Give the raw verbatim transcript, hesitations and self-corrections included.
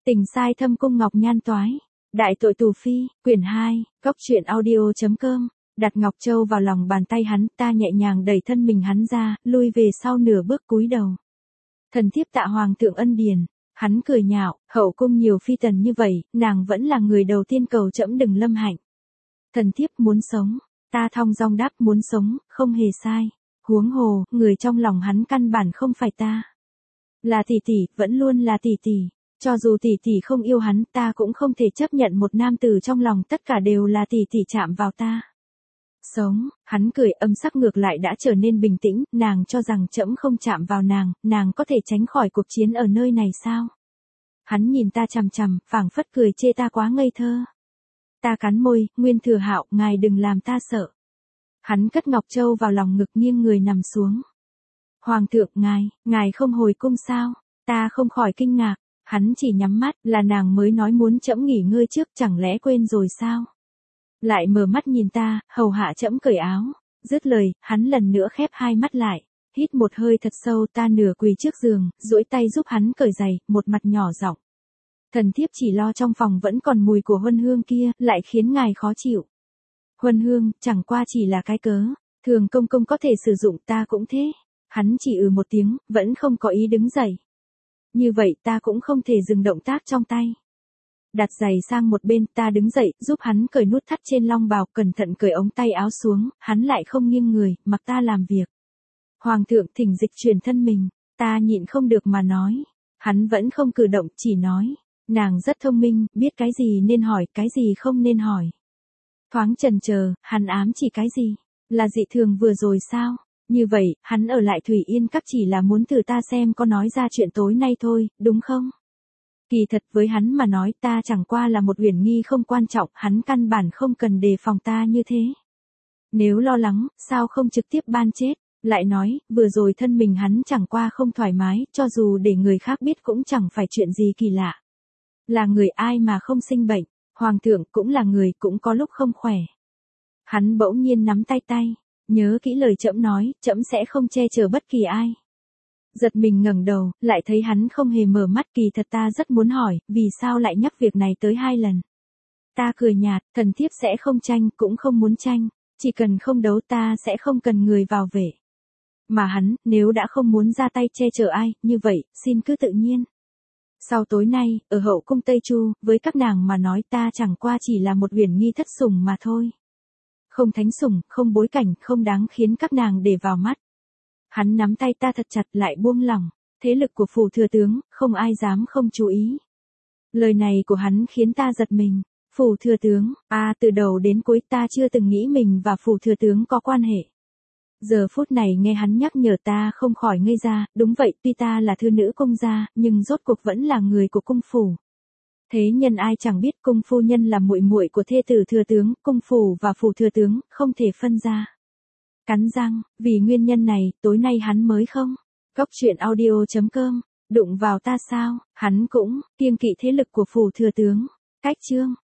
Tình sai thâm cung ngọc nhan toái. Đại tội tù phi, quyển hai, cốc truyện audio.com. Đặt Ngọc Châu vào lòng bàn tay hắn, ta nhẹ nhàng đẩy thân mình hắn ra, lui về sau nửa bước cúi đầu. Thần thiếp tạ hoàng thượng ân điển. Hắn cười nhạo, hậu cung nhiều phi tần như vậy, nàng vẫn là người đầu tiên cầu trẫm đừng lâm hạnh. Thần thiếp muốn sống, ta thong dong đáp muốn sống, không hề sai. Huống hồ, người trong lòng hắn căn bản không phải ta. Là tỷ tỷ, vẫn luôn là tỷ tỷ. Cho dù tỷ tỷ không yêu hắn, ta cũng không thể chấp nhận một nam tử trong lòng tất cả đều là tỷ tỷ chạm vào ta. Sống, hắn cười âm sắc ngược lại đã trở nên bình tĩnh, nàng cho rằng trẫm không chạm vào nàng, nàng có thể tránh khỏi cuộc chiến ở nơi này sao? Hắn nhìn ta chằm chằm, phảng phất cười chê ta quá ngây thơ. Ta cắn môi, Nguyên Thừa Hạo, ngài đừng làm ta sợ. Hắn cất Ngọc Châu vào lòng ngực nghiêng người nằm xuống. Hoàng thượng, ngài, ngài không hồi cung sao? Ta không khỏi kinh ngạc, hắn chỉ nhắm mắt, là nàng mới nói muốn trẫm nghỉ ngơi trước, chẳng lẽ quên rồi sao? Lại mở mắt nhìn ta, hầu hạ trẫm cởi áo. Dứt lời, hắn lần nữa khép hai mắt lại, hít một hơi thật sâu, ta nửa quỳ trước giường, duỗi tay giúp hắn cởi giày, một mặt nhỏ giọng. Thần thiếp chỉ lo trong phòng vẫn còn mùi của huân hương kia, lại khiến ngài khó chịu. Huân hương, chẳng qua chỉ là cái cớ, thường công công có thể sử dụng, ta cũng thế. Hắn chỉ ừ một tiếng, vẫn không có ý đứng dậy. Như vậy ta cũng không thể dừng động tác trong tay. Đặt giày sang một bên, ta đứng dậy, giúp hắn cởi nút thắt trên long bào, cẩn thận cởi ống tay áo xuống, hắn lại không nghiêng người, mặc ta làm việc. Hoàng thượng thỉnh dịch chuyển thân mình, ta nhịn không được mà nói. Hắn vẫn không cử động, chỉ nói. Nàng rất thông minh, biết cái gì nên hỏi, cái gì không nên hỏi. Thoáng chần chờ, hắn ám chỉ cái gì? Là dị thường vừa rồi sao? Như vậy, hắn ở lại Thủy Yên Các chỉ là muốn thử ta xem có nói ra chuyện tối nay thôi, đúng không? Kỳ thật với hắn mà nói, ta chẳng qua là một uyển nghi không quan trọng, hắn căn bản không cần đề phòng ta như thế. Nếu lo lắng, sao không trực tiếp ban chết? Lại nói, vừa rồi thân mình hắn chẳng qua không thoải mái, cho dù để người khác biết cũng chẳng phải chuyện gì kỳ lạ. Là người ai mà không sinh bệnh, hoàng thượng cũng là người, cũng có lúc không khỏe. Hắn bỗng nhiên nắm tay tay, nhớ kỹ lời trẫm nói, trẫm sẽ không che chở bất kỳ ai. Giật mình ngẩng đầu, lại thấy hắn không hề mở mắt, kỳ thật ta rất muốn hỏi, vì sao lại nhắc việc này tới hai lần. Ta cười nhạt, thần thiếp sẽ không tranh, cũng không muốn tranh, chỉ cần không đấu ta sẽ không cần người vào vệ. Mà hắn, nếu đã không muốn ra tay che chở ai, như vậy, xin cứ tự nhiên. Sau tối nay, ở hậu cung Tây Chu, với các nàng mà nói ta chẳng qua chỉ là một uyển nghi thất sủng mà thôi. Không thánh sủng, không bối cảnh, không đáng khiến các nàng để vào mắt. Hắn nắm tay ta thật chặt lại buông lỏng, thế lực của phủ thừa tướng, không ai dám không chú ý. Lời này của hắn khiến ta giật mình, phủ thừa tướng, à từ đầu đến cuối ta chưa từng nghĩ mình và phủ thừa tướng có quan hệ. Giờ phút này nghe hắn nhắc nhở ta không khỏi ngây ra, đúng vậy, tuy ta là thư nữ công gia, nhưng rốt cuộc vẫn là người của cung phủ. Thế nhân ai chẳng biết cung phu nhân là muội muội của thê tử thừa tướng, cung phủ và phủ thừa tướng, không thể phân ra. Cắn răng, vì nguyên nhân này, tối nay hắn mới không. Cốc truyện audio.com, đụng vào ta sao, hắn cũng, kiêng kỵ thế lực của phủ thừa tướng. Cách chương.